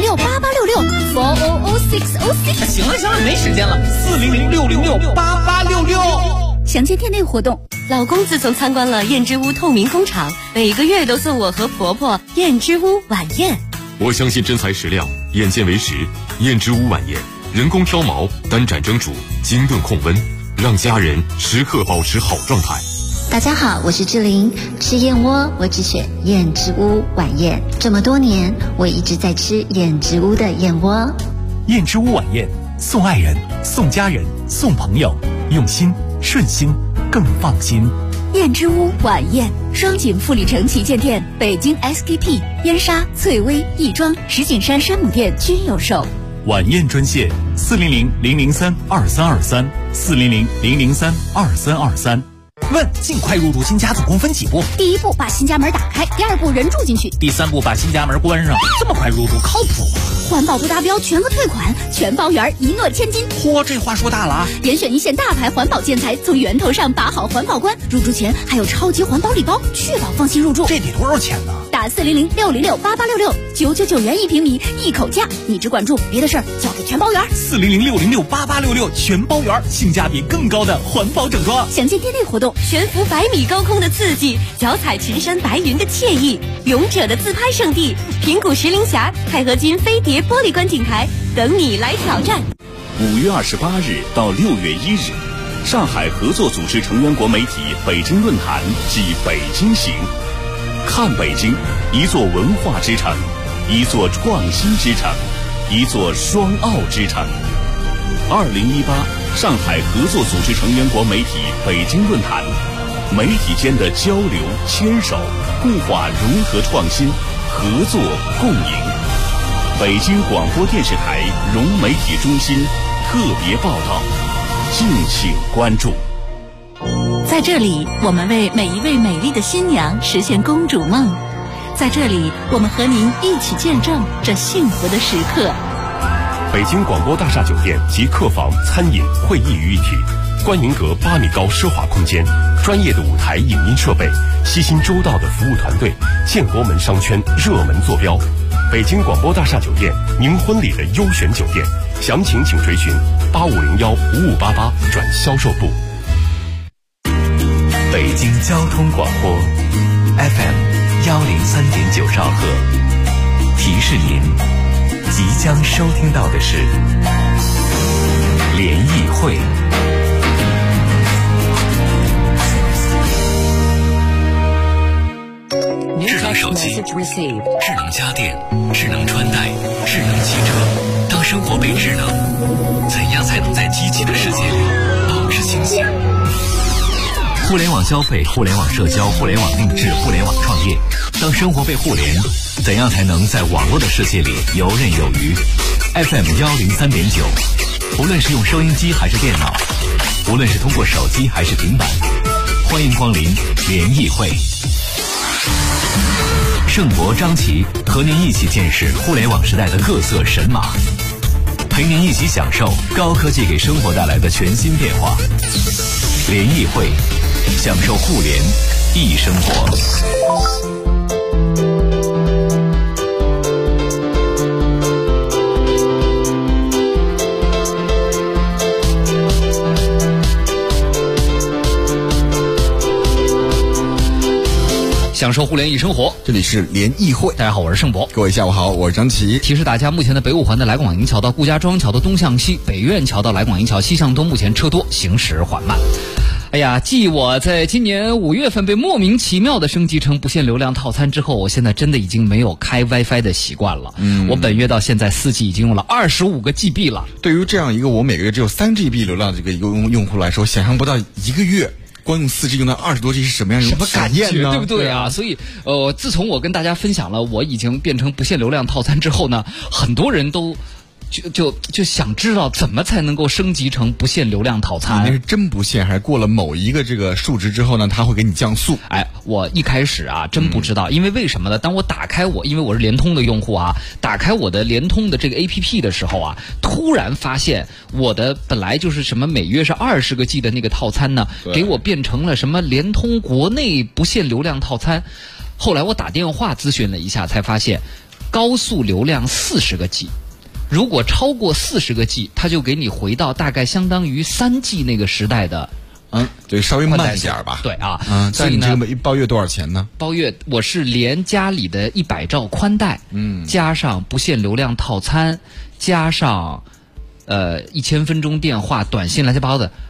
400-666-400-666。 行了，没时间了，400-666-8866。 详情店内活动。 老公自从参观了燕之屋透明工厂，每个月都送我和婆婆燕之屋晚宴。 我相信真材实料，眼见为实。燕之屋晚宴，人工挑毛，单盏蒸煮，精炖控温，让家人时刻保持好状态。 大家好，我是志玲，吃燕窝我只选燕之屋晚宴。这么多年，我一直在吃燕之屋的燕窝。 燕之屋晚宴，送爱人，送家人，送朋友，用心顺心更放心。 燕之屋晚宴，双井富力城旗舰店、北京 SKP、燕莎、翠微、亦庄、石景山山姆店均有售。 晚宴专线400-003-2323，400-003-2323。问：尽快入住新家总共分几步？ 第一步，把新家门打开；第二步，人住进去； 第三步，把新家门关上。这么快入住，靠谱吗？ 环保不达标，全额退款，全包圆，一诺千金。 嚯，这话说大了啊！ 严选一线大牌环保建材，从源头上把好环保关。入住前还有超级环保礼包，确保放心入住。 这得多少钱呢？ 打400-666-8866，999元1平米，一口价。你只管住，别的事儿交给全包圆。 400-666-8866，全包圆，性价比更高的环保整装。 详见店内活动。 悬浮100米高空的刺激，脚踩群山白云的惬意，勇者的自拍圣地平谷石林峡钛合金飞碟玻璃观景台，等你来挑战。 5月28日到6月1日，上海合作组织成员国媒体北京论坛暨北京行，看北京，一座文化之城，一座创新之城，一座双奥之城。2018上海合作组织成员国媒体北京论坛，媒体间的交流、牵手、固化融合创新，合作共赢。北京广播电视台融媒体中心特别报道，敬请关注。 在这里，我们为每一位美丽的新娘实现公主梦。在这里，我们和您一起见证这幸福的时刻。 北京广播大厦酒店集客房、餐饮、会议于一体，观云阁8米高奢华空间，专业的舞台影音设备，悉心周到的服务团队，建国门商圈热门坐标。北京广播大厦酒店，您婚礼的优选酒店，详情请垂询8501-5588转销售部。 北京交通广播 FM103.9兆赫，提示您即将收听到的是联谊会。智能手机、智能家电、智能穿戴、智能汽车，当生活被智能，怎样才能在机器的世界里保持清醒？互联网消费、互联网社交、互联网定制、互联网创业，当生活被互联，怎样才能在网络的世界里游刃有余？ FM103.9，无论是用收音机还是电脑，无论是通过手机还是平板，欢迎光临联谊会。盛博、张琪和您一起见识互联网时代的各色神马，陪您一起享受高科技给生活带来的全新变化。联谊会，享受互联易生活。 享受互联易生活， 这里是联谊会。 大家好，我是盛博。 各位下午好，我是张琪。 提示大家，目前的北五环的来广营桥到顾家庄桥的东向西，北苑桥到来广营桥西向东，目前车多，行驶缓慢。哎呀，继我在今年5月份被莫名其妙的升级成不限流量套餐之后，我现在真的已经没有开 WiFi 的习惯了。我本月到现在4G 已经用了25个 GB 了。 对于这样一个我每个月只有3GB 流量的这个用户来说，想象不到一个月光用4G 用到20多 G 是什么样什么感验呢？ 对不对啊？所以自从我跟大家分享了我已经变成不限流量套餐之后呢，很多人都就想知道怎么才能够升级成不限流量套餐。 你那是真不限，还是过了某一个这个数值之后呢，它会给你降速？ 哎，我一开始啊真不知道，因为为什么呢？当我打开因为我是联通的用户啊，打开我的联通的这个 APP 的时候啊，突然发现我的本来就是什么每月是20个 G 的那个套餐呢，给我变成了什么联通国内不限流量套餐。后来我打电话咨询了一下，才发现高速流量40个 G， 如果超过40个 G， 它就给你回到大概相当于3G 那个时代的。 对，稍微慢一点吧。 对啊， 所以呢，这个包月多少钱呢？ 包月我是连家里的100兆宽带，加上不限流量套餐，加上1000分钟电话、短信乱七八糟的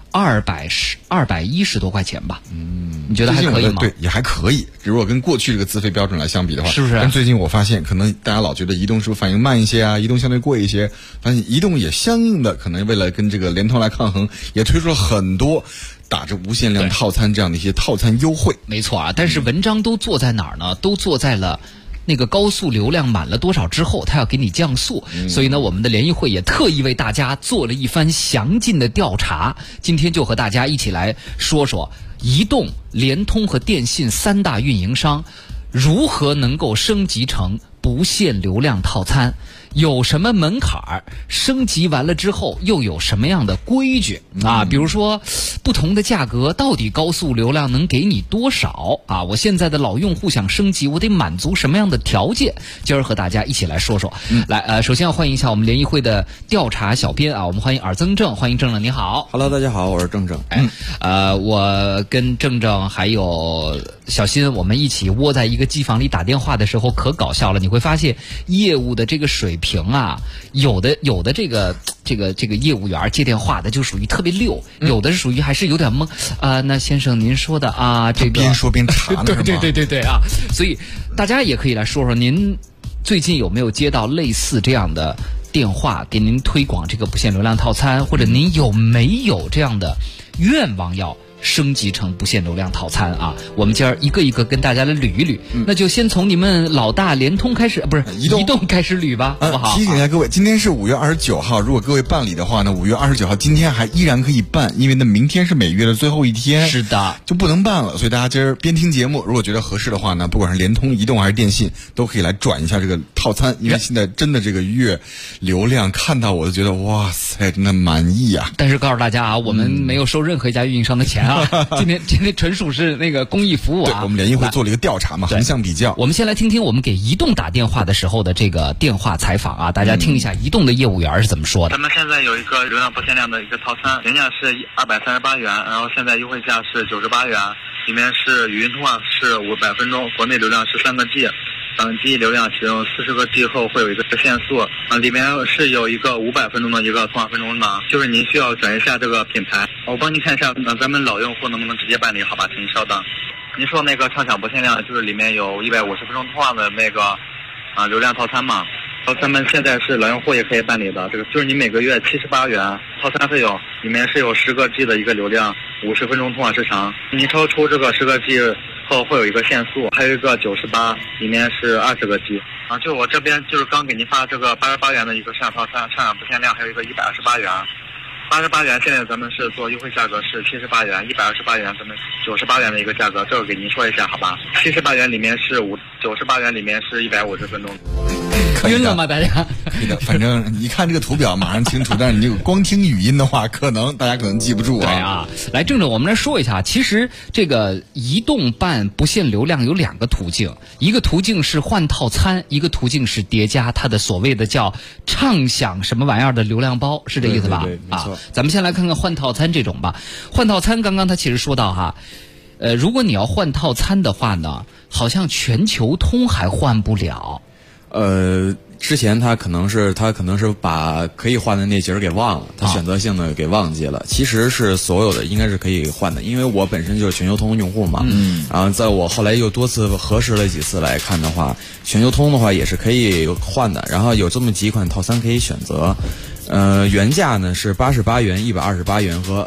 210多块钱吧。你觉得还可以吗？ 对，也还可以。如果跟过去这个资费标准来相比的话， 是不是？ 但最近我发现，可能大家老觉得移动是不是反应慢一些啊？移动相对贵一些，发现移动也相应的可能为了跟这个联通来抗衡，也推出了很多打着无限量套餐这样的一些套餐优惠。 没错啊，但是文章都做在哪儿呢？都做在了那个高速流量满了多少之后，它要给你降速。所以呢，我们的联谊会也特意为大家做了一番详尽的调查。今天就和大家一起来说说移动、联通和电信3大运营商如何能够升级成不限流量套餐，有什么门槛儿？升级完了之后又有什么样的规矩啊？比如说不同的价格，到底高速流量能给你多少啊？我现在的老用户想升级，我得满足什么样的条件？今儿和大家一起来说说。来，首先要欢迎一下我们联谊会的调查小编啊，我们欢迎尔曾正，欢迎正正，你好。 Hello， 大家好，我是正正。 我跟正正还有小新，我们一起窝在一个机房里打电话的时候，可搞笑了。你会发现业务的这个水平啊，有的这个业务员接电话的就属于特别溜，有的是属于还是有点懵啊。那先生您说的啊，这个边说边查呢， 对啊。所以大家也可以来说说，您最近有没有接到类似这样的电话，给您推广这个不限流量套餐，或者您有没有这样的愿望要升级成不限流量套餐啊？我们今儿一个一个跟大家来捋一捋。那就先从你们老大联通开始，不是移动开始捋吧，好不好？ 提醒一下各位，今天是5月29号，如果各位办理的话呢，5月29号今天还依然可以办，因为呢明天是每月的最后一天， 是的， 就不能办了。所以大家今儿边听节目，如果觉得合适的话呢，不管是联通、移动还是电信，都可以来转一下这个套餐，因为现在真的这个月流量看到我都觉得哇塞，真的满意啊！ 但是告诉大家啊，我们没有收任何一家运营商的钱啊。今天纯属是那个公益服务啊。 对，我们联谊会做了一个调查嘛，横向比较。 我们先来听听我们给移动打电话的时候的这个电话采访啊，大家听一下移动的业务员是怎么说的。 咱们现在有一个流量不限量的一个套餐，原价是238元，然后现在优惠价是98元，里面是语音通话是500分钟，国内流量是3个 G。等机流量启用40个 G 后会有一个限速里面是有一个500分钟的一个通话分钟的，就是您需要转一下这个品牌。我帮您看一下，咱们老用户能不能直接办理？好吧，请您稍等。您说那个畅享不限量，就是里面有150分钟通话的那个流量套餐嘛？咱们现在是老用户也可以办理的，这个就是你每个月78元套餐费用，里面是有10个 G 的一个流量，50分钟通话时长。您超出这个10个 G后会有一个限速，还有一个98，里面是20个 G 啊。就我这边就是刚给您发这个88元的一个畅享套餐，畅享不限量，还有一个128元。88元现在咱们是做优惠价格是78元，128元咱们98元的一个价格，这个给您说一下好吧？78元里面是98元里面是150分钟。 晕了吗？大家？ 反正一看这个图表马上清楚，但是你光听语音的话，大家可能记不住啊。 对啊，来正正，我们来说一下，其实这个移动办不限流量有2个途径，一个途径是换套餐，一个途径是叠加它的所谓的叫畅享什么玩意儿的流量包，是这意思吧？ 对，没错。 咱们先来看看换套餐这种吧。换套餐，刚刚他其实说到哈，如果你要换套餐的话呢，好像全球通还换不了。 之前他可能是把可以换的那节儿给忘了，他选择性的给忘记了。其实是所有的应该是可以换的，因为我本身就是全球通用户嘛。然后在我后来又多次核实了几次来看的话，全球通的话也是可以换的。然后有这么几款套餐可以选择。原价呢是88元、128元和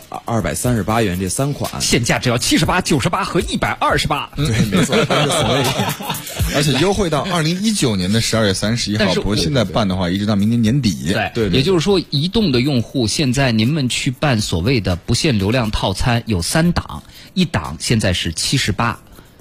238元这3款， 现价只要78、98和128。 对，没错，而且优惠到2019年的12月31号，不是现在办的话，一直到明年年底。 对，也就是说，移动的用户现在您们去办所谓的不限流量套餐有3档，一档现在是78，10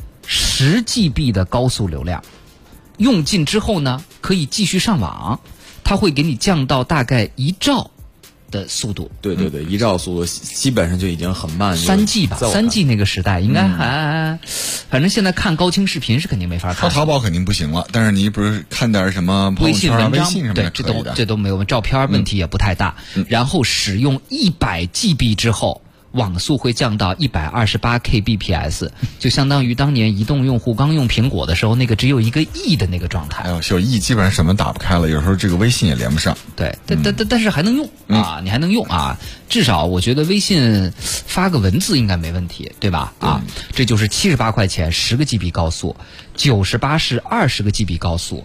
GB 的高速流量，用尽之后呢，可以继续上网。它会给你降到大概1兆的速度。 对对对，1兆速度基本上就已经很慢。 3G 吧，3G 那个时代应该还，反正现在看高清视频是肯定没法看。 淘宝肯定不行了，但是你不是看点什么微信文章， 微信什么的， 对，这都没有，照片问题也不太大。然后使用100 GB 之后，网速会降到128 kbps， 就相当于当年移动用户刚用苹果的时候那个只有1个亿的那个状态。 哎呦，小亿基本上什么打不开了，有时候这个微信也连不上。 对，但是还能用啊，你还能用啊，至少我觉得微信发个文字应该没问题，对吧？啊，这就是78块钱10个 GB 高速，98是20个 GB 高速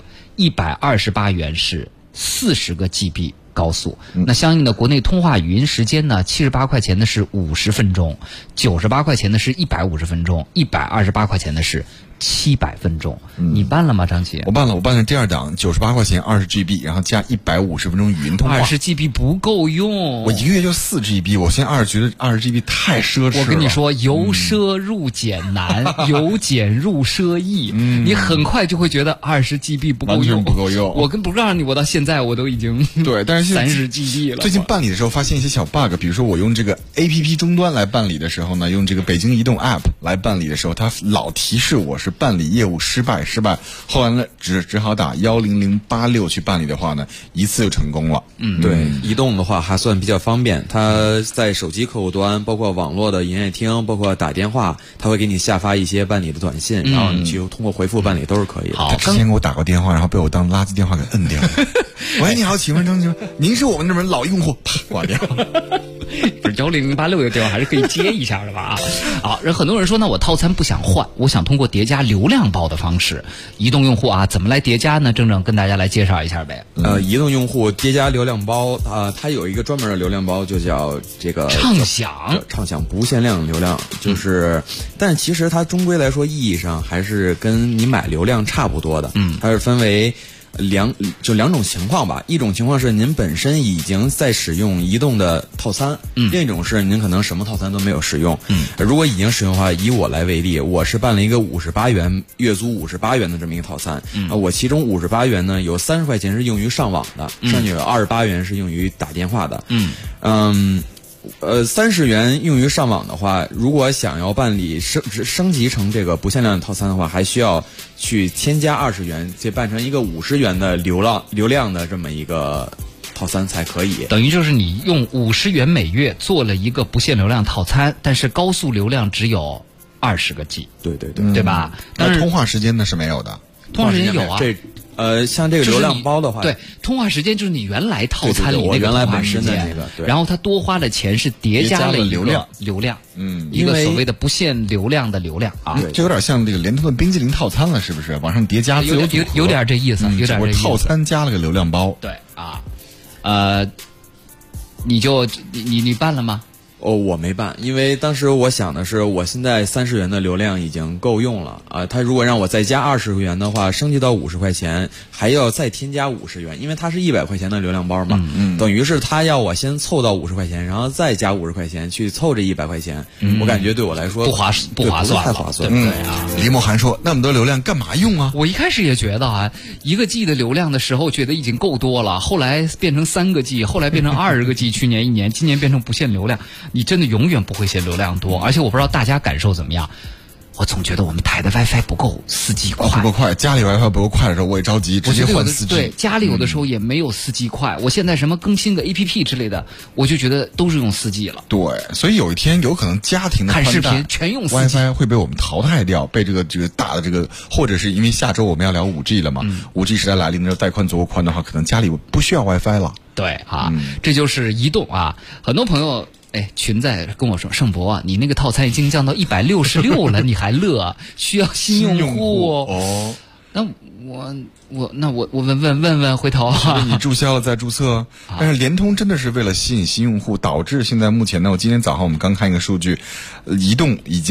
，128元是40个 GB。高速，那相应的国内通话语音时间呢？78块钱的是50分钟，98块钱的是150分钟，128块钱的是700分钟。你办了吗，张琪？ 我办了，我办了第2档，98块钱20 GB， 然后加150分钟语音通话。 20 GB 不够用， 我1个月就4 GB， 我现在觉得20 GB 太奢侈了。 我跟你说，由奢入俭难，由俭入奢易。你很快就会觉得20 GB 不够用， 完全不够用。 我不告诉你，我到现在我都已经对，但是 30 GB 了。 最近办理的时候发现一些小 bug， 比如说我用这个 APP 终端来办理的时候呢，用这个北京移动 App 来办理的时候，它老提示我是办理业务失败。后来呢，只好打10086去办理的话呢，一次就成功了。 对，移动的话还算比较方便，它在手机客户端，包括网络的营业厅，包括打电话，它会给你下发一些办理的短信，然后你去通过回复办理都是可以的。 他之前给我打过电话，然后被我当垃圾电话给摁掉了。喂，你好，请问张先生，您是我们那边老用户，啪挂掉。 不是10086的电话还是可以接一下的吧？好，很多人说呢，我套餐不想换，我想通过叠加流量包的方式。移动用户啊，怎么来叠加呢？郑跟大家来介绍一下呗。 移动用户叠加流量包它有一个专门的流量包，就叫这个畅享不限量流量，就是，但其实它终归来说意义上还是跟你买流量差不多的。它是分为两种情况吧，一种情况是您本身已经在使用移动的套餐，另一种是您可能什么套餐都没有使用。如果已经使用的话，以我来为例，我是办了一个58元月租58元的这么一个套餐，我其中58元呢有30块钱是用于上网的，剩下有28元是用于打电话的。30元用于上网的话，如果想要办理升级成这个不限量的套餐的话，还需要去添加20元，再办成一个50元的流量的这么一个套餐才可以。 等于就是你用50元每月做了一个不限流量套餐，但是高速流量只有20个 G。 对， 对吧？ 但是通话时间呢是没有的。 通话时间有啊。 像这个流量包的话， 对，通话时间就是你原来套餐里那个原来本身的那个， 然后它多花的钱是叠加了流量，一个所谓的不限流量的流量啊， 这有点像这个联通的冰激凌套餐了，是不是？往上叠加自由组合， 有点这意思，有点这意思。 套餐加了个流量包， 对啊，你办了吗？ 我没办，因为当时我想的是，我现在30元的流量已经够用了他如果让我再加20元的话，升级到50块钱，还要再添加50元，因为它是100块钱的流量包嘛，等于是他要我先凑到50块钱，然后再加50块钱去凑这100块钱，我感觉对我来说不划算， 太划算， 对不对啊？ 李梦涵说：“那么多流量干嘛用啊？” 我一开始也觉得1个 G 的流量的时候，觉得已经够多了，后来变成3个 G， 后来变成20个 G， 去年1年，今年变成不限流量，你真的永远不会嫌流量多，而且我不知道大家感受怎么样。我总觉得我们台的 WiFi 不够4G 快， 不够快。家里 WiFi 不够快的时候，我也着急，直接换4G。 对，家里有的时候也没有4G 快。我现在什么更新个 APP 之类的，我就觉得都是用4G 了。 对，所以有一天有可能家庭的看视频全用 4G， WiFi 会被我们淘汰掉，被这个大的这个，或者是因为下周我们要聊5G 了嘛，5G 时代来临的时候，带宽足够宽的话，可能家里不需要 WiFi 了。 对这就是移动很多朋友。群在跟我说，盛博啊，你那个套餐已经降到166了，你还乐？需要新用户哦。 那我问回头你注销了再注册。但是联通真的是为了吸引新用户，导致现在目前呢，我今天早上我们刚看一个数据，移动已经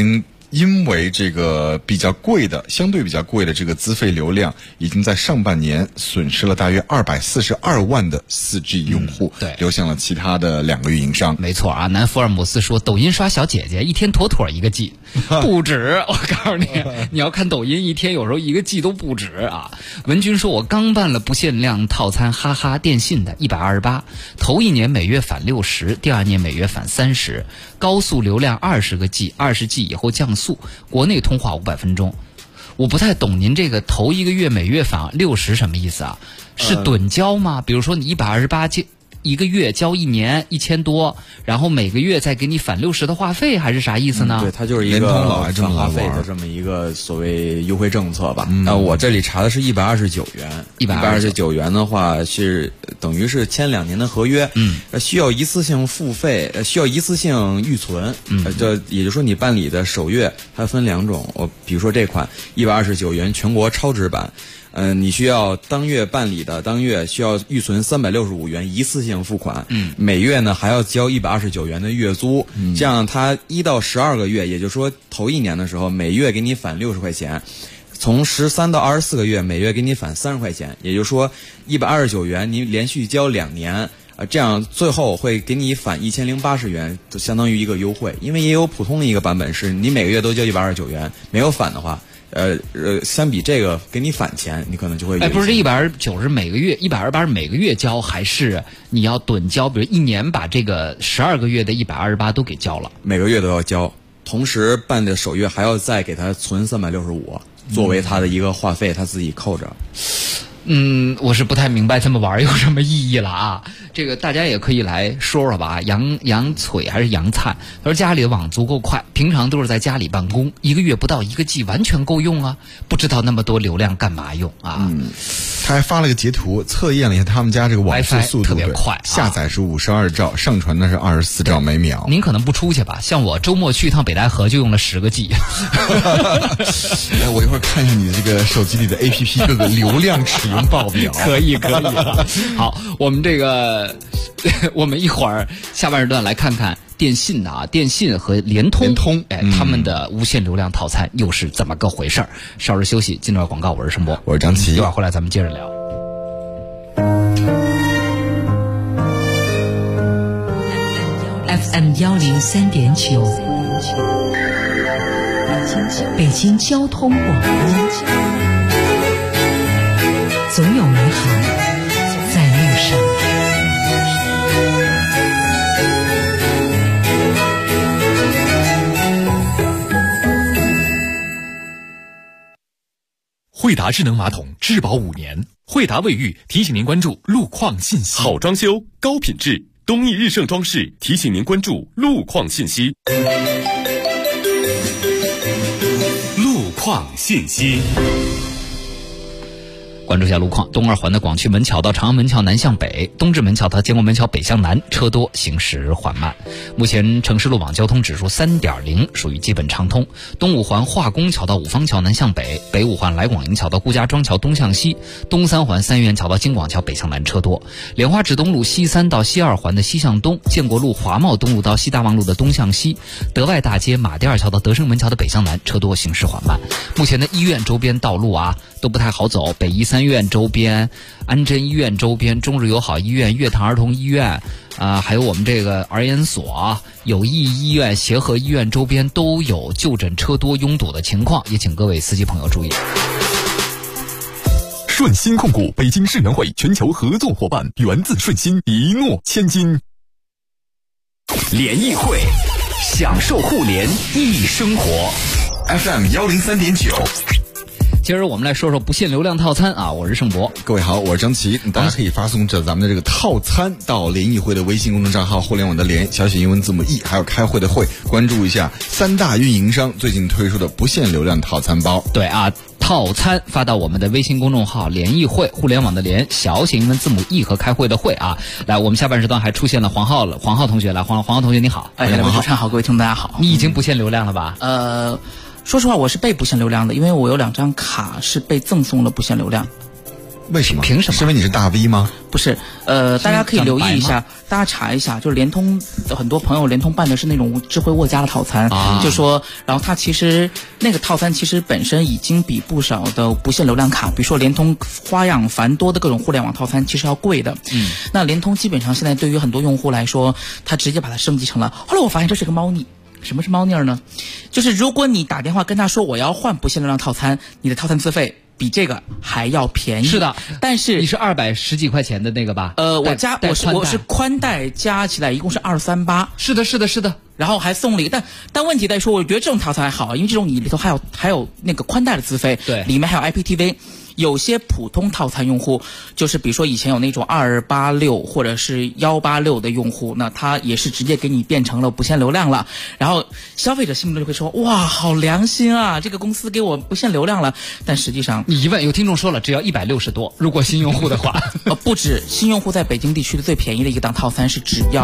因为这个相对比较贵的这个资费流量，已经在上半年损失了大约242万的 4G 用户， 对， 流向了其他的2个运营商。 没错啊，南福尔摩斯说，抖音刷小姐姐一天妥妥1个 G， 不止。我告诉你，你要看抖音一天有时候1个 G 都不止啊。文军说，我刚办了不限量套餐，哈哈，电信的128，头1年每月返60，第2年每月返30，高速流量20个 G，20 G 以后降速，国内通话500分钟。我不太懂您这个头1个月每月返60什么意思啊？是趸交吗？比如说你1281个月交1年1000多，然后每个月再给你返60的话费，还是啥意思呢？ 对，它就是一个返话费的这么一个所谓优惠政策吧。我这里查的是129元，129元的话是等于是签2年的合约，需要一次性付费，需要一次性预存，这也就是说你办理的首月它分2种，比如说这款129元全国超值版。你需要当月办理的当月需要预存365元一次性付款，每月呢还要交129元的月租，这样它1到12个月，也就是说头1年的时候每月给你返60块钱，从13到24个月每月给你返30块钱，也就是说129元你连续交2年。这样最后会给你返1080元，就相当于一个优惠。因为也有普通的一个版本是你每个月都交129元，没有返的话，相比这个给你返钱，你可能就会不是这129是每个月，128是每个月交，还是你要趸交？比如1年把这个12个月的128都给交了， 每个月都要交，同时办的首月还要再给他存365，作为他的一个话费，他自己扣着。 我是不太明白这么玩有什么意义了啊！这个大家也可以来说说吧。杨翠还是杨灿，他说家里的网足够快，平常都是在家里办公，1个月不到1个 G 完全够用啊！不知道那么多流量干嘛用啊？ 他还发了个截图，测验了一下他们家这个网速速度特别快， 下载是52兆，上传的是24兆每秒。 您可能不出去吧？像我周末去一趟北戴河就用了10个 G。 我一会儿看一下你这个手机里的 APP 这个流量使用报表。 可以。好，我们这个我们一会儿下半时段来看看电信和联通他们的无限流量套餐又是怎么个回事儿？稍事休息，进段广告，我是盛博， 我是张琪， 一会儿回来咱们接着聊。 FM 103.9，北京交通广播，总有美好在路上。 惠达智能马桶质保5年，惠达卫浴提醒您关注路况信息。 好装修，高品质，东义日盛装饰提醒您关注路况信息。路况信息。 关注一下路况，东二环的广渠门桥到长安门桥南向北，东直门桥到建国门桥北向南，车多，行驶缓慢。目前城市路网交通指数 3.0， 属于基本畅通。东五环化工桥到五方桥南向北，北五环来广营桥到顾家庄桥东向西，东三环三元桥到京广桥北向南，车多。莲花指东路西3到西2环的西向东，建国路华贸东路到西大望路的东向西，德外大街马甸二桥到德胜门桥的北向南，车多，行驶缓慢。目前的医院周边道路都不太好走，北医3院周边、安贞医院周边、中日友好医院、悦唐儿童医院还有我们这个儿研所、友谊医院、协和医院周边都有就诊车多拥堵的情况，也请各位司机朋友注意。 顺鑫控股北京智能会全球合作伙伴，源自顺鑫，一诺千金。 联谊会，享受互联易生活。 FM 103.9。 今儿我们来说说不限流量套餐我是盛博。 各位好，我是张琪。大家可以发送着咱们的这个套餐到联谊会的微信公众账号互联网的联，小写英文字母 E， 还有开会的会，关注一下3大运营商最近推出的不限流量套餐包。 对套餐发到我们的微信公众号联谊会，互联网的联，小写英文字母 E 和开会的会来，我们下半时段还出现了黄浩同学，来，黄浩同学你好。 两位主持人好，各位听众大家好。 你已经不限流量了吧？ 说实话，我是被不限流量的，因为我有2张卡是被赠送了不限流量。 为什么？ 凭什么？ 是因为你是大 V 吗？ 不是，大家可以留意一下，大家查一下，就是联通很多朋友联通办的是那种智慧沃家的套餐，就说，然后它其实那个套餐其实本身已经比不少的不限流量卡，比如说联通花样繁多的各种互联网套餐其实要贵的。那联通基本上现在对于很多用户来说，它直接把它升级成了。后来我发现这是个猫腻。什么是猫腻呢？就是如果你打电话跟他说我要换不限流量套餐，你的套餐资费比这个还要便宜。 是的， 但是你是210几块钱的那个吧？ 我是宽带加起来一共是238。 是的。 然后还送礼，但问题在于说，我觉得这种套餐还好，因为这种你里头还有那个宽带的资费， 对， 里面还有 IPTV。有些普通套餐用户，就是比如说以前有那种286或者是186的用户，那他也是直接给你变成了不限流量了。然后消费者心中就会说，哇，好良心啊，这个公司给我不限流量了。但实际上， 你一问，有听众说了，只要160多，如果新用户的话， 不止，新用户在北京地区的最便宜的一个档套餐是只要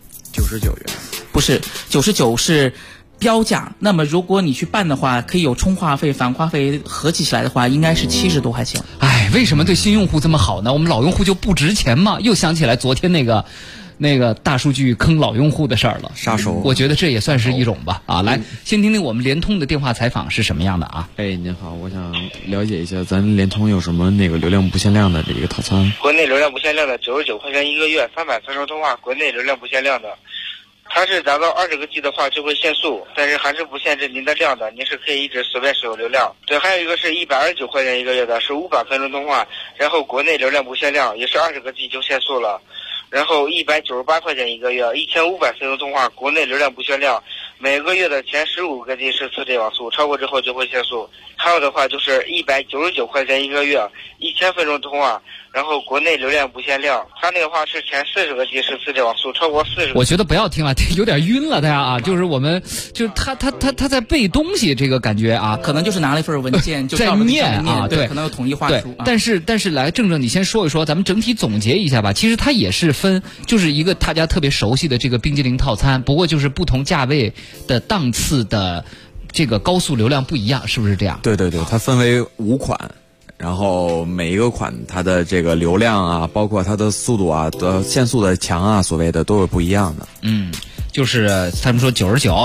99元， 不是99是标价。那么如果你去办的话，可以有充话费、返话费合计起来的话，应该是70多块钱。 哎，为什么对新用户这么好呢？我们老用户就不值钱吗？又想起来昨天那个大数据坑老用户的事儿了， 杀手。 我觉得这也算是一种吧。来，先听听我们联通的电话采访是什么样的啊？ 您好，我想了解一下咱联通有什么那个流量不限量的这个套餐。 国内流量不限量的99块钱一个月，300分钟通话，国内流量不限量的。它是达到20个 G 的话就会限速，但是还是不限制您的量的，您是可以一直随便使用流量。对，还有一个是129块钱一个月的，是500分钟通话，然后国内流量不限量，也是20个 G 就限速了。然后198块钱一个月，1500分钟通话，国内流量不限量，每个月的前15个 G 是4G 网速，超过之后就会限速。还有的话就是199块钱一个月，1000分钟通话，然后国内流量不限量。它那个话是前40个 G 是4G 网速，超过40。 我觉得不要听了，有点晕了，大家啊，就是我们就是他在背东西，这个感觉啊， 可能就是拿了一份文件就在念啊， 对，可能有统一话术。 但是来郑你先说一说，咱们整体总结一下吧。其实它也是分，就是一个大家特别熟悉的这个冰激凌套餐，不过就是不同价位的档次的这个高速流量不一样，是不是这样？ 对，它分为5款。然后每一个款它的这个流量啊，包括它的速度啊的限速的强啊，所谓的都是不一样的。 就是他们说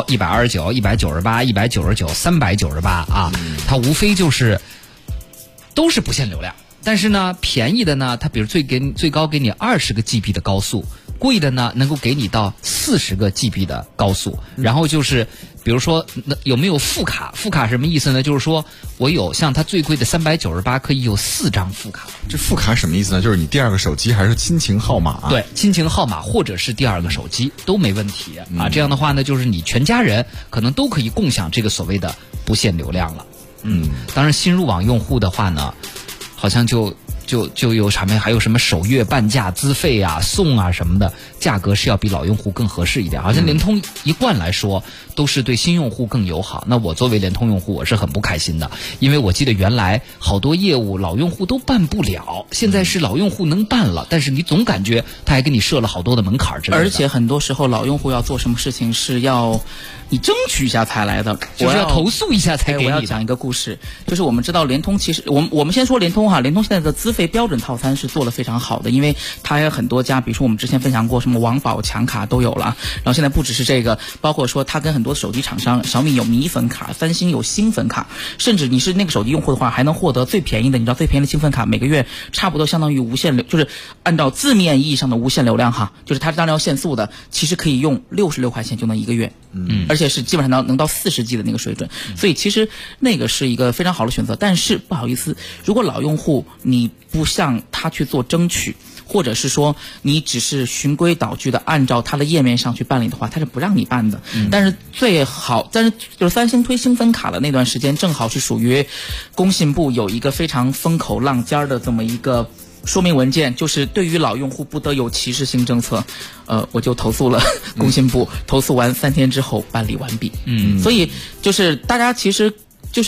99、129、198、199、398啊，它无非就是都是不限流量。但是呢，便宜的呢，它比如最高给你20个 GB 的高速，贵的呢能够给你到40个 GB 的高速。然后就是比如说有没有副卡？副卡什么意思呢？就是说我有像它最贵的398可以有4张副卡。 这副卡什么意思呢？就是你第二个手机还是亲情号码？ 对，亲情号码或者是第二个手机都没问题啊。这样的话呢，就是你全家人可能都可以共享这个所谓的不限流量了。当然新入网用户的话呢，好像就有上面还有什么首月半价资费啊、送啊什么的，价格是要比老用户更合适一点。好像联通一贯来说都是对新用户更友好。那我作为联通用户，我是很不开心的，因为我记得原来好多业务老用户都办不了，现在是老用户能办了，但是你总感觉他还给你设了好多的门槛之类的。 而且很多时候老用户要做什么事情是要你争取一下才来的， 就是要投诉一下才给你的。 我要讲一个故事，就是我们知道联通其实我们先说联通哈，联通现在的资费标准套餐是做了非常好的，因为它有很多家，比如说我们之前分享过什么王宝强卡都有了，然后现在不只是这个，包括说它跟很多手机厂商，小米有米粉卡，三星有星粉卡，甚至你是那个手机用户的话，还能获得最便宜的，你知道最便宜的星粉卡每个月差不多相当于无限流，就是按照字面意义上的无限流量哈，就是它当然要限速的，其实可以用66块钱就能一个月，而且是基本上能到40G 的那个水准，所以其实那个是一个非常好的选择。但是不好意思，如果老用户你不向他去做争取，或者是说你只是循规蹈矩的按照他的页面上去办理的话，他是不让你办的。但是就是三星推星分卡的那段时间，正好是属于工信部有一个非常风口浪尖的这么一个说明文件，就是对于老用户不得有歧视性政策。我就投诉了工信部，投诉完3天之后办理完毕。所以就是大家其实就是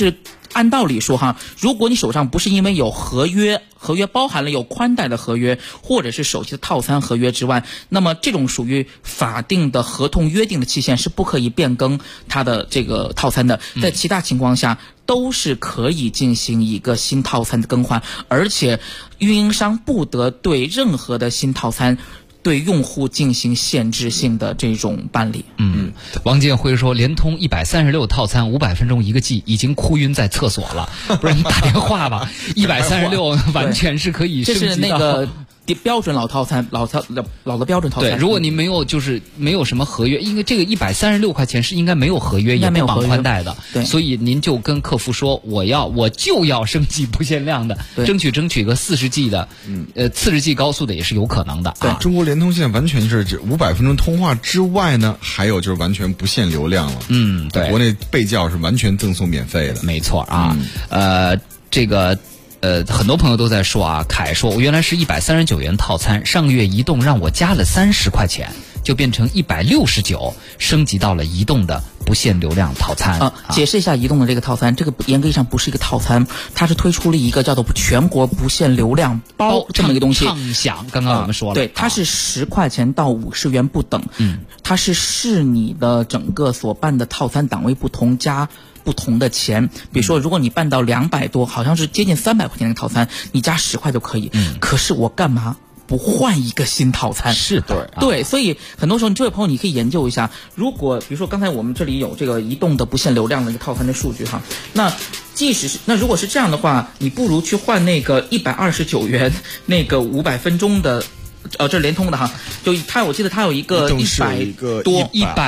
按道理说哈，如果你手上不是因为有合约包含了有宽带的合约或者是手机的套餐合约之外，那么这种属于法定的合同约定的期限是不可以变更它的这个套餐的，在其他情况下都是可以进行一个新套餐的更换，而且运营商不得对任何的新套餐对用户进行限制性的这种办理。 王建辉说，联通136套餐500分钟1个 G 已经哭晕在厕所了，不是你打电话吧？136完全是可以升级到。 这是那个标准老套餐，老的标准套餐。 对，如果你没有什么合约，因为这个136块钱是应该没有合约，也不绑宽带的， 对， 所以您就跟客服说，我就要升级不限量的，争取个40G 的，40G 高速的也是有可能的。 对，中国联通现在完全是500分钟通话之外呢，还有就是完全不限流量了。 对， 国内被叫是完全赠送免费的。 没错啊，这个。很多朋友都在说啊，凯说我原来是139元套餐，上个月移动让我加了30块钱，就变成169，升级到了移动的不限流量套餐。 解释一下移动的这个套餐，这个严格意义上不是一个套餐，它是推出了一个叫做全国不限流量包这么一个东西。 畅享，刚刚我们说了， 对，它是10块钱到50元不等。它是视你的整个所办的套餐档位不同加不同的钱，比如说如果你办到200多，好像是接近300块钱的套餐，你加10块就可以。可是我干嘛不换一个新套餐？ 是的， 对，所以很多时候，这位朋友你可以研究一下，如果比如说刚才我们这里有这个移动的不限流量的一个套餐的数据哈，那如果是这样的话，你不如去换那个129元那个500分钟的。这是联通的哈，我记得它有一个100多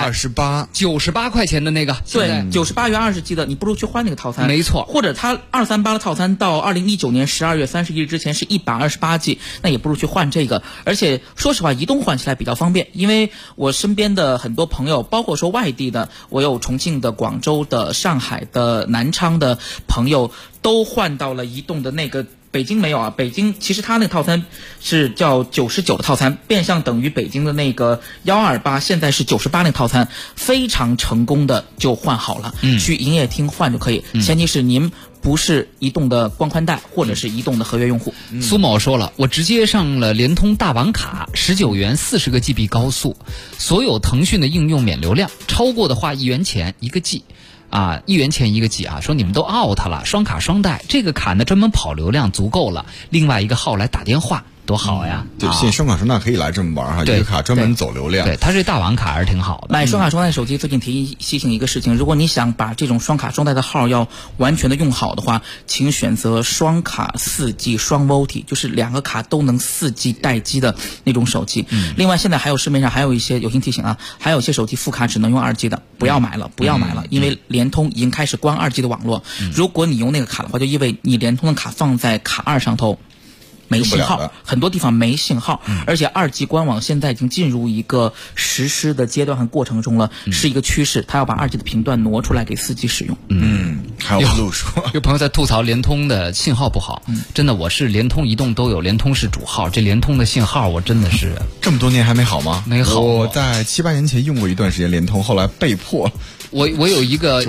98块钱的那个， 对，98元20G的，你不如去换那个套餐。 没错， 或者它238的套餐到2019年12月31日之前是128G，那也不如去换这个。而且说实话，移动换起来比较方便，因为我身边的很多朋友，包括说外地的，我有重庆的、广州的、上海的、南昌的朋友，都换到了移动的那个。北京没有啊，北京其实它那个套餐是叫99的套餐，变相等于北京的那个128，现在是98那个套餐，非常成功的就换好了，去营业厅换就可以，前提是您不是移动的光宽带或者是移动的合约用户。 苏某说了，我直接上了联通大网卡，19元40个 GB 高速，所有腾讯的应用免流量，超过的话1元钱1个 G。1元钱1个 G 啊，说你们都 out 了，双卡双待，这个卡呢专门跑流量足够了，另外一个号来打电话，多好呀！ 对，现在双卡双待可以来这么玩哈，一个卡专门走流量。 对，它这大网卡还是挺好的。 买双卡双待手机，最近提醒一个事情，如果你想把这种双卡双待的号要完全的用好的话，请选择双卡4G 双 VoLTE， 就是2个卡都能4G 待机的那种手机。另外，现在市面上还有一些友情提醒啊，还有一些手机副卡只能用2G 的，不要买了，因为联通已经开始关2G 的网络。如果你用那个卡的话，就意味你联通的卡放在卡2上头。没信号，很多地方没信号，而且2G 官网现在已经进入一个实施的阶段和过程中了，是一个趋势，它要把2G 的频段挪出来给4G 使用。 还有路数。 有朋友在吐槽联通的信号不好，真的，我是联通、移动都有，联通是主号，这联通的信号我真的是这么多年还没好吗？ 没好。 我在7、8年前用过一段时间联通，后来被迫。 我有一个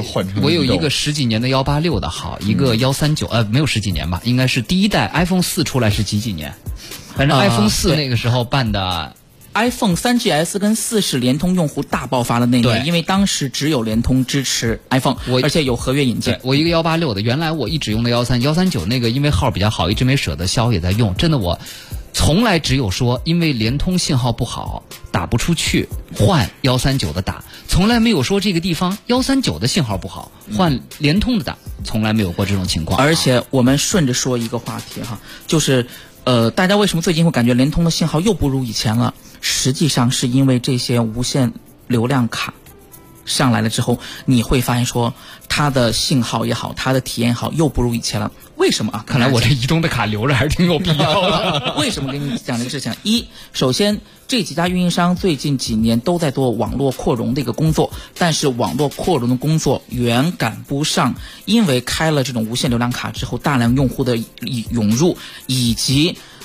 10几年的186的号，一个139，没有10几年吧，应该是第一代 iPhone 4出来是几年，反正 iPhone 4那个时候办的。 iPhone 3GS 跟4是联通用户大爆发的那年，因为当时只有联通支持 iPhone， 而且有合约引进。 我一个186的，原来我一直用的139那个，因为号比较好，一直没舍得销，也在用。真的，我从来只有说，因为联通信号不好，打不出去，换139的打，从来没有说这个地方139的信号不好，换联通的打，从来没有过这种情况。 而且我们顺着说一个话题哈，就是大家为什么最近会感觉联通的信号又不如以前了？实际上是因为这些无限流量卡上来了之后，你会发现说它的信号也好，它的体验也好，又不如以前了。为什么啊？ 看来我这移动的卡留着还是挺有必要的。 为什么跟你讲这个事情？首先这几家运营商最近几年都在做网络扩容的一个工作，但是网络扩容的工作远赶不上，因为开了这种无限流量卡之后，大量用户的涌入以及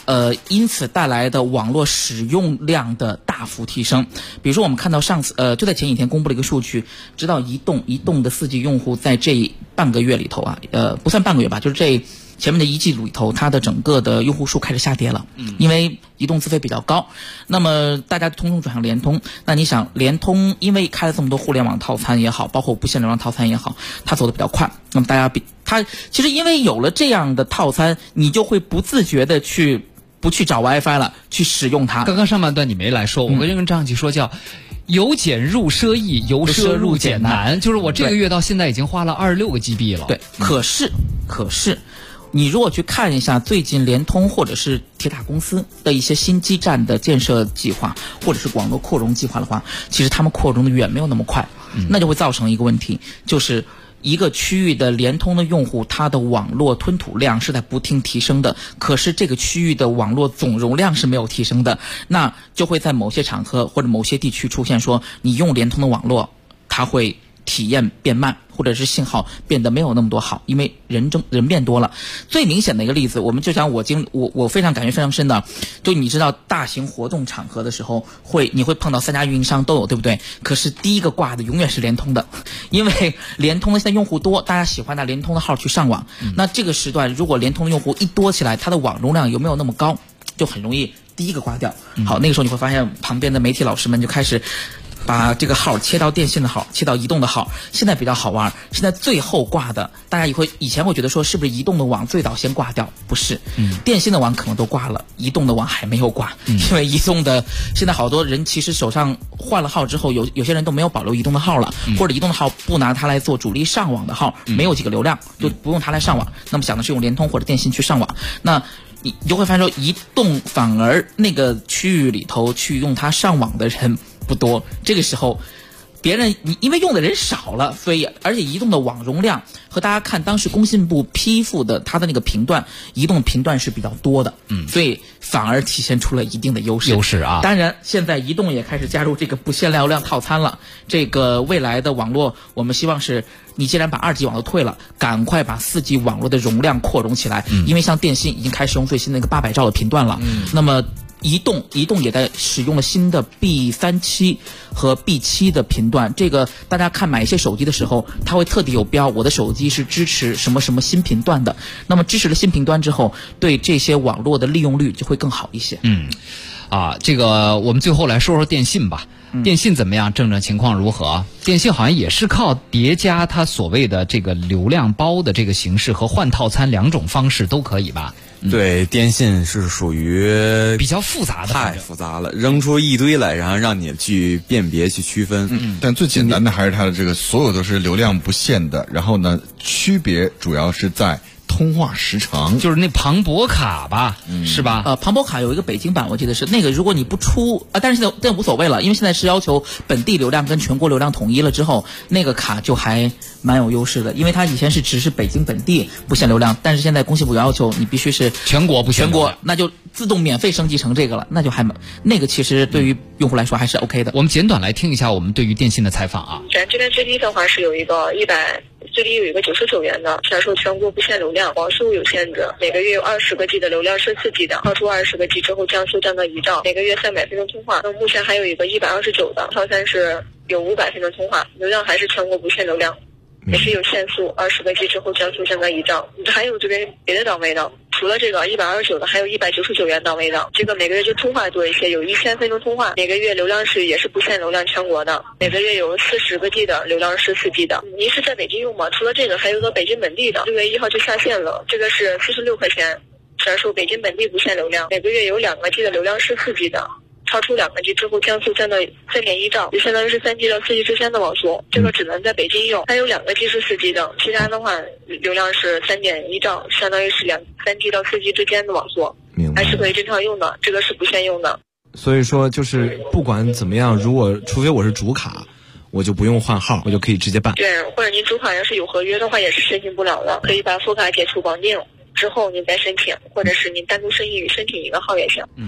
因此带来的网络使用量的大幅提升。比如说我们看到上次就在前几天公布了一个数据，知道移动的4G 用户在这半个月里头啊，不算半个月吧，就是这前面的1季里头，它的整个的用户数开始下跌了，因为移动资费比较高，那么大家通通转向联通。那你想，联通因为开了这么多互联网套餐也好，包括无线流量套餐也好，它走得比较快。那么大家它其实因为有了这样的套餐，你就会不自觉的不去找 WiFi 了，去使用它。 刚刚上半段你没来说，我跟张琪说叫由俭入奢易，由奢入俭难，就是我这个月到现在已经花了26个 GB 了。 对，可是你如果去看一下最近联通或者是铁塔公司的一些新基站的建设计划，或者是网络扩容计划的话，其实他们扩容的远没有那么快，那就会造成一个问题，就是一个区域的联通的用户，它的网络吞吐量是在不停提升的，可是这个区域的网络总容量是没有提升的，那就会在某些场合或者某些地区出现说，你用联通的网络，它会体验变慢，或者是信号变得没有那么多好，因为人变多了。最明显的一个例子，我们就讲我非常感觉非常深的，就你知道大型活动场合的时候你会碰到3家运营商都有，对不对？可是第一个挂的永远是联通的，因为联通的现在用户多，大家喜欢拿联通的号去上网，那这个时段如果联通的用户一多起来，它的网容量有没有那么高，就很容易第一个挂掉。好，那个时候你会发现旁边的媒体老师们就开始把这个号切到电信的号，切到移动的号。现在比较好玩，现在最后挂的，大家以前会觉得说是不是移动的网最早先挂掉？不是，电信的网可能都挂了，移动的网还没有挂，因为移动的现在好多人其实手上换了号之后，有些人都没有保留移动的号了，或者移动的号不拿它来做主力上网的号，没有几个流量，就不用它来上网，那么想的是用联通或者电信去上网，那你就会发现说，移动反而那个区域里头去用它上网的人不多，这个时候别人因为用的人少了，所以而且移动的网容量和大家看当时工信部批复的它的那个频段，移动频段是比较多的，所以反而体现出了一定的优势啊。 当然现在移动也开始加入这个不限流量套餐了，这个未来的网络我们希望是你既然把2G 网络退了，赶快把4G 网络的容量扩容起来，因为像电信已经开始用最新的那个800兆的频段了，那么移动也在使用了新的 B37 和 B7 的频段，这个大家看买一些手机的时候，它会特地有标，我的手机是支持什么什么新频段的。那么支持了新频段之后，对这些网络的利用率就会更好一些。 这个我们最后来说说电信吧。电信怎么样？正情况如何？电信好像也是靠叠加它所谓的这个流量包的这个形式和换套餐2种方式都可以吧？ 对，电信是属于比较复杂的， 太复杂了，扔出一堆来，然后让你去辨别、去区分。 但最简单的还是它的这个所有都是流量不限的，然后呢，区别主要是在通话时长， 就是那庞博卡吧，是吧？ 庞博卡有一个北京版，我记得是那个，如果你不出但是现在无所谓了，因为现在是要求本地流量跟全国流量统一了之后，那个卡就还蛮有优势的，因为它以前是只是北京本地不限流量，但是现在工信部要求你必须是全国不限流量， 那就自动免费升级成这个了，那就那个其实对于用户来说还是 OK 的。 我们简短来听一下我们对于电信的采访啊。 咱这边最低的话是有一个最低有一个99元的，享受全国不限流量，网速有限制，每个月有20个 G 的流量是4G 的，超出20个 G 之后降速降到1兆，每个月300分钟通话。那目前还有一个129的套餐是有500分钟通话，流量还是全国不限流量，也是有限速，20个 G 之后降速降到1兆。还有这边别的档位的，除了这个129的，还有199元档位的，这个每个月就通话多一些，有1000分钟通话，每个月流量也是不限流量全国的，每个月有40个 G 的流量是4G 的。您是在北京用吗？除了这个，还有个北京本地的，6月1号就下线了，这个是46块钱，享受北京本地不限流量，每个月有2个 G 的流量是4G 的。超出2个 G 之后降速降到3.1兆，就相当于是3G 到4G 之间的网速，这个只能在北京用。还有2个 G 是4G 的，其他的话流量是3.1兆，相当于是3G 到4G 之间的网速，还是可以正常用的，这个是不限用的。 所以说就是不管怎么样，除非我是主卡，我就不用换号，我就可以直接办。 对，或者您主卡要是有合约的话，也是申请不了的，可以把副卡解除绑定之后您再申请，或者是您单独申请一个号也行。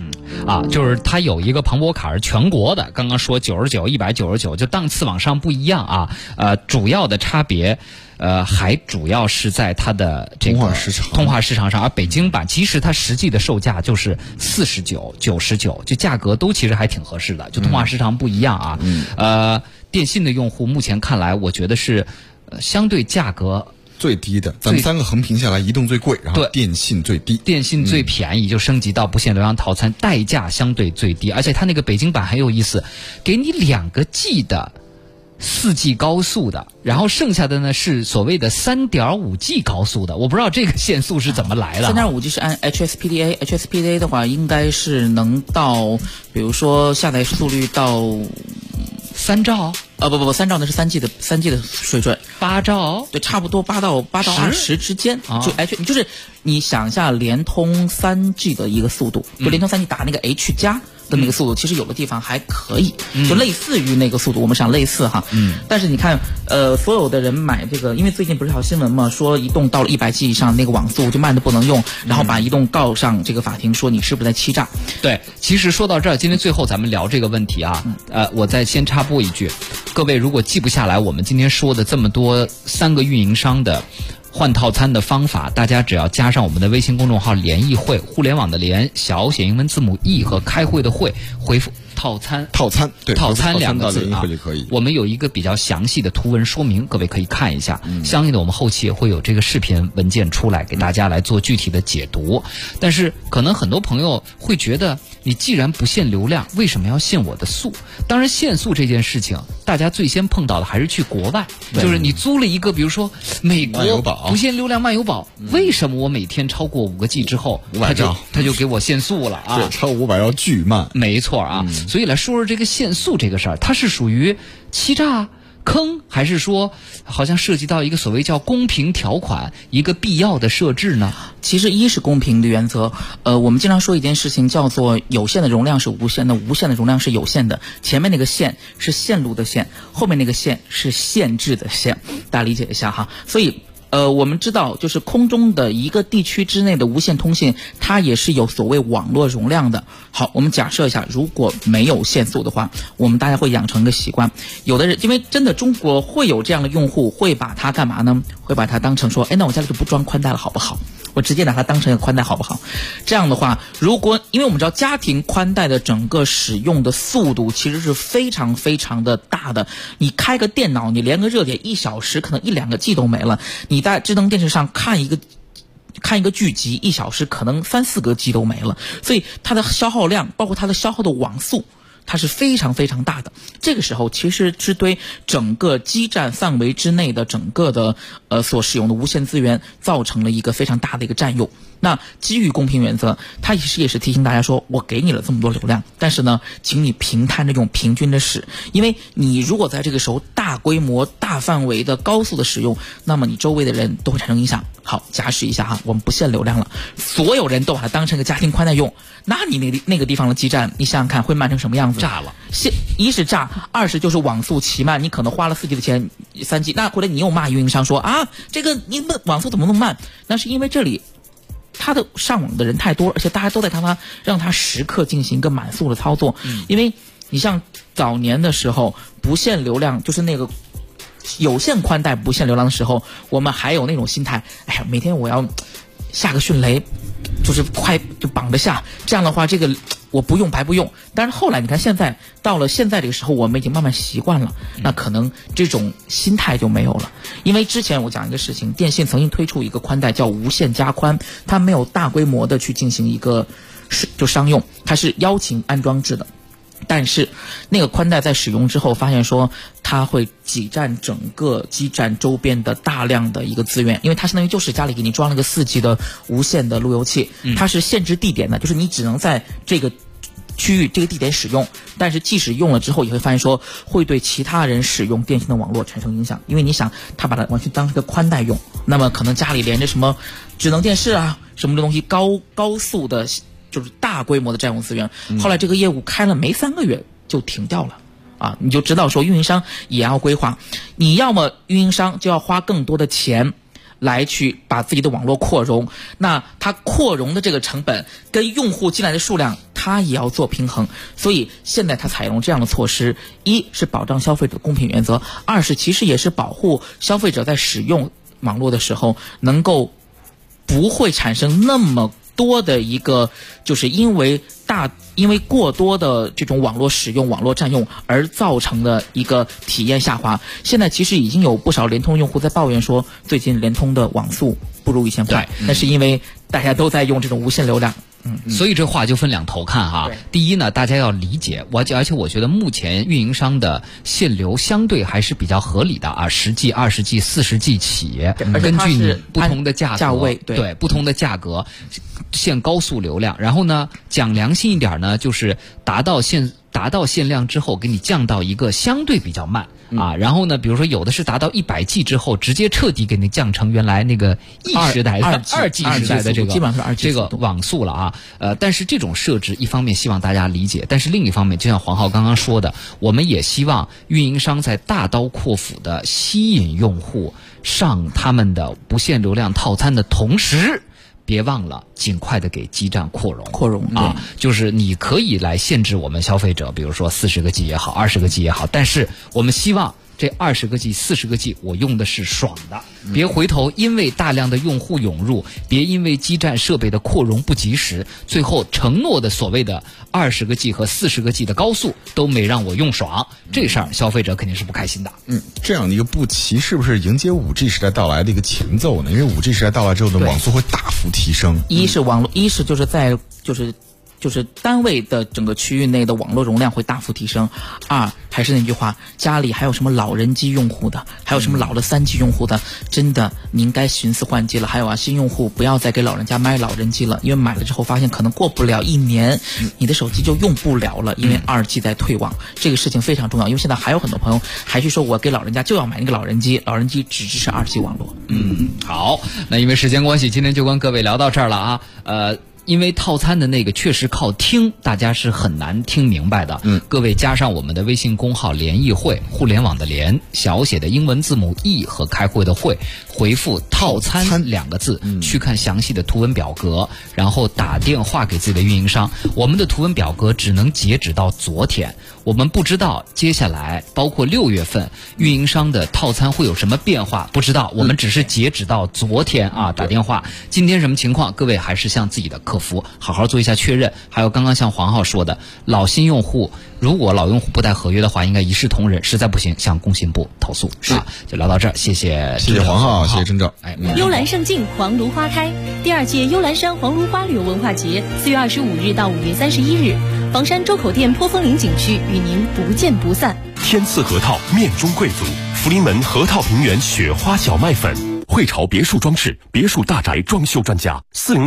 啊，就是它有一个庞博卡是全国的，刚刚说99、199，就档次往上不一样啊。主要的差别。还主要是在它的这个通话市场上，而北京版其实它实际的售价就是49、99，就价格都其实还挺合适的，就通话市场不一样啊。电信的用户目前看来，我觉得是相对价格最低的，咱们3个横评下来，移动最贵，然后电信最低， 电信最便宜，就升级到不限流量套餐，代价相对最低，而且它那个北京版很有意思，给你2个G 的。4G 高速的，然后剩下的呢是所谓的3.5G 高速的，我不知道这个限速是怎么来的。 3.5G 是按 HSPDA 的话，应该是能到，比如说下载速率到 3兆。 不，3兆那是3G 的水准 ，8兆， 对，差不多8到20之间，就是你想一下联通3G 的一个速度，就联通3G 打那个 H+ 的那个速度，其实有的地方还可以，就类似于那个速度，我们想类似哈。但是你看，所有的人买这个，因为最近不是有新闻嘛，说移动到了100G 以上那个网速就慢的不能用，然后把移动告上这个法庭，说你是不是在欺诈？ 对，其实说到这儿，今天最后咱们聊这个问题啊，我再先插播一句，各位如果记不下来我们今天说的这么多3个运营商的换套餐的方法，大家只要加上我们的微信公众号联谊会，互联网的联，小写英文字母 E 和开会的会，回复套餐对，套餐 2个字啊，我们有一个比较详细的图文说明，各位可以看一下。相应的，我们后期也会有这个视频文件出来，给大家来做具体的解读。但是可能很多朋友会觉得，你既然不限流量，为什么要限我的速？当然，限速这件事情，大家最先碰到的还是去国外，就是你租了一个，比如说美国不限流量漫游宝，为什么我每天超过5个G 之后，他就给我限速了啊？ 对，超500要巨慢， 没错啊。所以来说说这个限速这个事儿，它是属于欺诈坑，还是说好像涉及到一个所谓叫公平条款，一个必要的设置呢？ 其实一是公平的原则，我们经常说一件事情叫做有限的容量是无限的，无限的容量是有限的。前面那个线是线路的线，后面那个线是限制的线，大家理解一下哈。所以我们知道，就是空中的一个地区之内的无线通信，它也是有所谓网络容量的。好，我们假设一下，如果没有限速的话，我们大家会养成一个习惯。有的人，因为真的中国会有这样的用户，会把它干嘛呢？会把它当成说，那我家里就不装宽带了，好不好？我直接拿它当成一个宽带好不好？这样的话，如果因为我们知道家庭宽带的整个使用的速度其实是非常非常的大的，你开个电脑，你连个热点1小时可能1、2个 G 都没了，你在智能电视上看一个剧集1小时可能3、4个 G 都没了，所以它的消耗量包括它的消耗的网速，它是非常非常大的。这个时候其实是对整个基站范围之内的整个的所使用的无线资源造成了一个非常大的一个占用。那基于公平原则，它也是提醒大家说，我给你了这么多流量，但是呢，请你平摊着用，平均的使，因为你如果在这个时候大规模、大范围的高速的使用，那么你周围的人都会产生影响。好，假使一下哈，我们不限流量了，所有人都把它当成一个家庭宽带用，那你那个地方的基站，你想想看会慢成什么样子？ 炸了！ 一是炸，二是就是网速奇慢，你可能花了4G 的钱，3G， 那回来你又骂运营商说啊，这个你们网速怎么那么慢？那是因为这里它的上网的人太多，而且大家都在让它时刻进行一个满速的操作。因为你像早年的时候不限流量，就是那个有线宽带不限流量的时候，我们还有那种心态，哎呀，每天我要下个迅雷，就是快就绑得下，这样的话这个我不用白不用。但是后来你看，现在到了现在这个时候，我们已经慢慢习惯了，那可能这种心态就没有了。因为之前我讲一个事情，电信曾经推出一个宽带叫无线加宽，它没有大规模的去进行一个就商用，它是邀请安装制的。但是那个宽带在使用之后发现说，它会挤占整个基站周边的大量的一个资源，因为它相当于就是家里给你装了个4G 的无线的路由器，它是限制地点的，就是你只能在这个区域这个地点使用，但是即使用了之后也会发现说会对其他人使用电信的网络产生影响。因为你想他把它完全当成一个宽带用，那么可能家里连着什么智能电视啊什么的东西，高速的就是大规模的占用资源。后来这个业务开了没3个月就停掉了啊，你就知道说运营商也要规划，你要么运营商就要花更多的钱来去把自己的网络扩容，那它扩容的这个成本跟用户进来的数量它也要做平衡。所以现在它采用这样的措施，一是保障消费者公平原则，二是其实也是保护消费者在使用网络的时候能够不会产生那么多的一个，就是因为过多的这种网络使用、网络占用而造成的一个体验下滑。现在其实已经有不少联通用户在抱怨说，最近联通的网速不如以前快，那是因为大家都在用这种无限流量。 所以这话就分两头看哈。第一呢，大家要理解，而且我觉得目前运营商的限流相对还是比较合理的啊，10G、20G、40G 起，根据你不同的价位， 对不同的价格限高速流量。然后呢，讲良心一点呢，就是达到限量之后，给你降到一个相对比较慢。然后呢，比如说有的是达到100G 之后，直接彻底给你降成原来那个 E 时代的2G 时代的这个基本上是2G 这个网速了啊。但是这种设置一方面希望大家理解，但是另一方面，就像黄浩刚刚说的，我们也希望运营商在大刀阔斧的吸引用户上他们的不限流量套餐的同时，别忘了尽快的给基站扩容啊，就是你可以来限制我们消费者，比如说40个 G 也好，20个 G 也好，但是我们希望这20个 G、40个 G 我用的是爽的，别回头因为大量的用户涌入，别因为基站设备的扩容不及时，最后承诺的所谓的20个 G 和40个 G 的高速都没让我用爽，这事儿消费者肯定是不开心的。 这样的一个不齐是不是迎接5G 时代到来的一个前奏呢？因为5G 时代到来之后的网速会大幅提升。 一是就是单位的整个区域内的网络容量会大幅提升。二，还是那句话，家里还有什么老人机用户的，还有什么老的3G 用户的，真的您该寻思换机了。还有新用户不要再给老人家买老人机了，因为买了之后发现可能过不了1年，你的手机就用不了了，因为2G 在退网。这个事情非常重要，因为现在还有很多朋友还去说我给老人家就要买那个老人机，老人机只支持2G 网络。 好，那因为时间关系，今天就跟各位聊到这儿了啊。因为套餐的那个确实靠听，大家是很难听明白的。各位加上我们的微信公号联谊会，互联网的联，小写的英文字母 E 和开会的会，回复套餐2个字，去看详细的图文表格，然后打电话给自己的运营商。我们的图文表格只能截止到昨天，我们不知道接下来包括6月份运营商的套餐会有什么变化，不知道，我们只是截止到昨天啊，打电话。今天什么情况，各位还是向自己的客服好好做一下确认。还有刚刚像黄浩说的，新用户如果老用户不带合约的话，应该一视同仁，实在不行向工信部投诉。就聊到这儿，谢谢黄浩，谢谢郑照。 幽兰胜境，黄芦花开。第2届幽兰山黄芦花旅游文化节4月25日到5月31日，房山周口店坡峰岭景区与您不见不散。 天赐核桃面中贵族，福临门核桃平原雪花小麦粉，汇潮别墅装饰，别墅大宅装修专家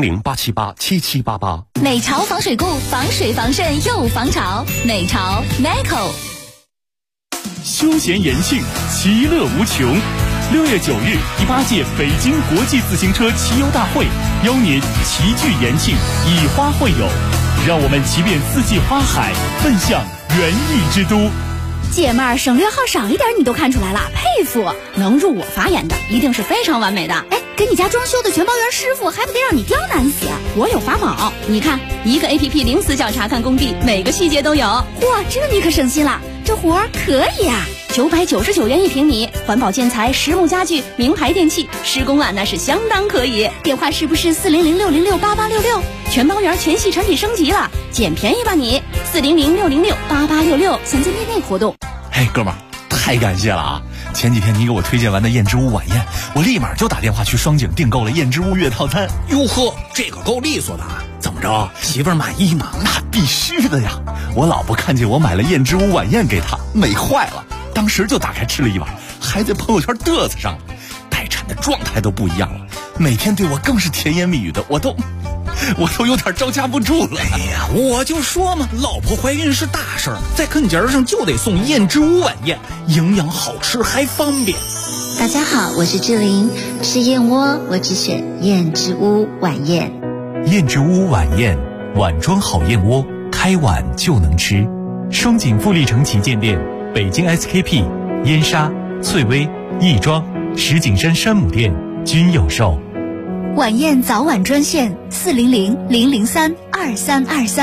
，400-878-7788。 美潮防水固，防水防渗又防潮。美潮 Meco。 休闲延庆，其乐无穷。6月9日，第8届北京国际自行车骑游大会邀您齐聚延庆，以花会友，让我们骑遍4季花海，奔向园艺之都。 姐妹儿，省略号少一点你都看出来了，佩服！能入我法眼的，一定是非常完美的。哎，给你家装修的全包员师傅，还不得让你刁难死？我有法宝，你看，一个 APP 零死角查看工地，每个细节都有。嚯，这你可省心了，这活儿可以啊！999元1平米，环保建材、实木家具、名牌电器，施工啊那是相当可以。电话是不是400-606-8866？全包员全系产品升级了，捡便宜吧你！400-606-8866，现在内内活动。 嘿，哥们儿，太感谢了啊！前几天你给我推荐完的燕之屋晚宴，我立马就打电话去双井订购了燕之屋月套餐。 哟呵，这个够利索的，怎么着？媳妇儿满意吗？ 那必须的呀！我老婆看见我买了燕之屋晚宴给她，美坏了，当时就打开吃了一碗，还在朋友圈嘚瑟上了，待产的状态都不一样了，每天对我更是甜言蜜语的，我都有点招架不住了。 哎呀，我就说嘛，老婆怀孕是大事儿，在跟节儿上就得送燕之屋晚宴，营养好吃还方便。 大家好，我是志玲，吃燕窝我只选燕之屋晚宴。 燕之屋晚宴，碗装好燕窝，开碗就能吃。双井富力城旗舰店，北京 SKP、燕莎、翠微、亦庄、石景山山姆店均有售。 晚宴早晚专线400-003-2323。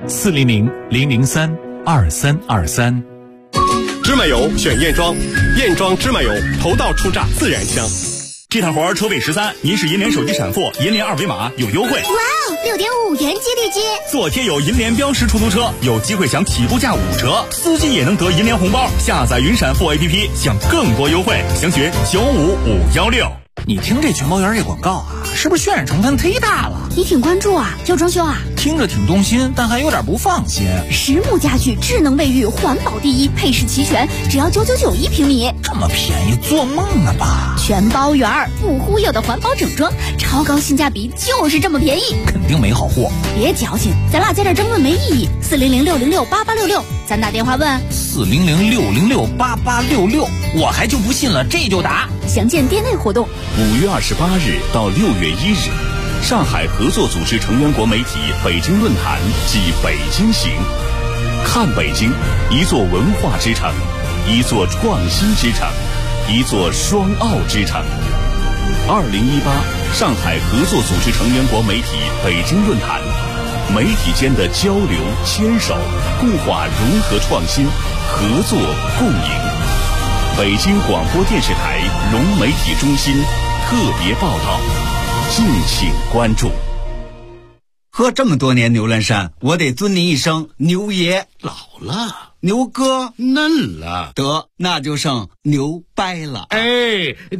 400-003-2323。 芝麻油选燕庄，燕庄芝麻油头道出榨自然香。 这趟活车位13，您是银联手机闪付，银联二维码有优惠。 哇哦，6.5元激励金！ 做贴有银联标识出租车，有机会享起步价5折，司机也能得银联红包。下载云闪付 APP， 享更多优惠，详询95516。 你听这全包园这广告啊，是不是渲染成分忒大了？ 你挺关注啊，要装修啊？ 听着挺动心，但还有点不放心。 实木家具，智能卫浴，环保第一，配饰齐全，只要999一平米。 这么便宜，做梦呢吧？ 全包园不忽悠的环保整装，超高性价比，就是这么便宜。 肯定没好货。 别矫情，咱俩在这争论没意义。400-606-8866，咱打电话问。 400-606-8866，我还就不信了，这就打。 详见店内活动。 5月28日到6月1日，上海合作组织成员国媒体北京论坛暨北京行，看北京，一座文化之城，一座创新之城，一座双奥之城。2018上海合作组织成员国媒体北京论坛，媒体间的交流牵手，固化融合创新，合作共赢。北京广播电视台融媒体中心特别报道，敬请关注。 喝这么多年牛栏山，我得尊您一声牛爷。 老了， 牛哥嫩了， 得那就剩牛掰了。 哎。